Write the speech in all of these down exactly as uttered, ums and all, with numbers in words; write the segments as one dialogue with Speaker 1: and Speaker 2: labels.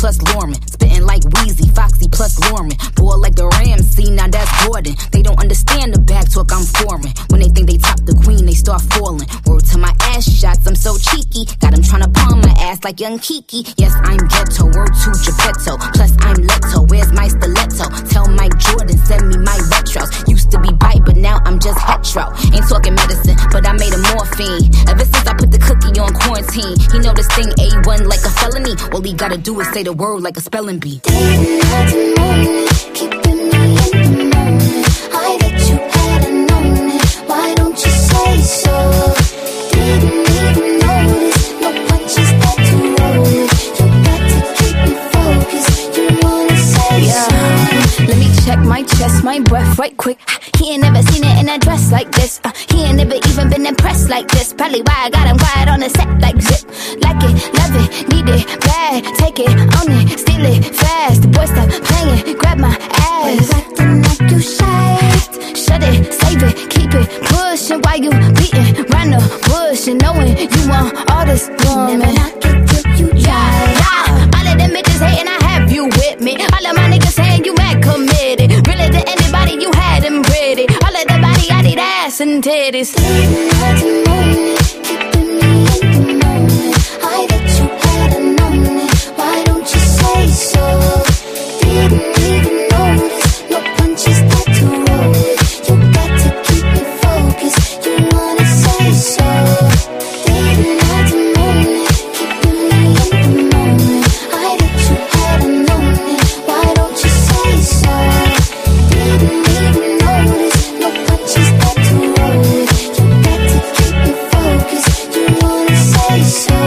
Speaker 1: plus Lauren. Spitting like Weezy, Foxy plus Lauren. Boy like the Ramsey, now that's Gordon. They don't understand the back talk, I'm foreign. When they think they top the queen, they start falling. Word to my ass shots, I'm so cheeky. Got them tryna palm my ass like young Kiki. Yes, I'm ghetto, word to Geppetto. Plus I'm Leto, where's my stiletto? Tell Mike Jordan, send me my retros. Used to be bite, but now I'm just hetero. Ain't talking medicine, but I made a morphine. Ever since I put the cookie on quarantine, he know this thing A one like a felony. All he gotta do is say the word like a spelling bee.
Speaker 2: Day and morning, keeping me in the moment. I bet you hadn't known it. Why don't you say so? Didn't even notice. No punches that to roll with. You got to keep me focused. You wanna say
Speaker 3: yeah.
Speaker 2: so?
Speaker 3: Let me check my chest, my breath right quick. He ain't never seen it in a dress like this. Uh, he ain't never even been impressed like this. Probably why I got him quiet on the set like zip. Like it, love it, need it, bad. Take it, own it, steal it, fast. The boy stop playing, grab my ass.
Speaker 2: Acting like you shy.
Speaker 3: Shut it, save it, keep it, pushing while you beating round the bush and knowing you want all this woman.
Speaker 2: Never knock it till you try.
Speaker 3: Yeah, yeah. All of them bitches hating, I have you with me. All of my niggas saying you mad committed. Really to anybody, you had them pretty. All of the body, I need ass and titties.
Speaker 2: Day and morning, keeping me in the moment. I bet you hadn't known it. Why don't you say so? Didn't even notice. No punches that to roll with. You got to keep me focused. You wanna say so? Day and morning, keeping me in the moment. I bet you hadn't known it. Why don't you say so? Didn't even notice. No punches that to roll with. You got to keep me focused. You wanna say so?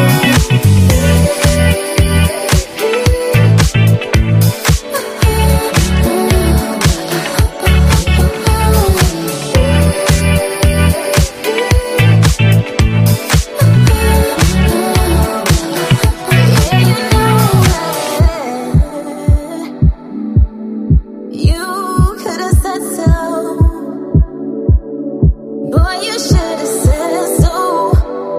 Speaker 3: You could have said so. Boy, you should have said so.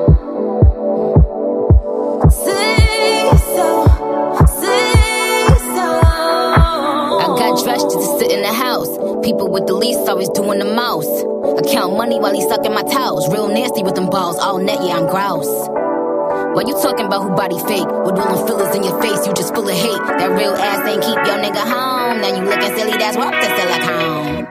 Speaker 3: Say so, say so.
Speaker 1: I got dressed just to sit in the house. People with the least always doing the most. I count money while he sucking my towels. Real nasty with them balls, all net, yeah, I'm grouse. Why you talking about who body fake? With all them fillers in your face, you just full of hate. That real ass ain't keep your nigga home. Now you looking silly, that's work to silicone.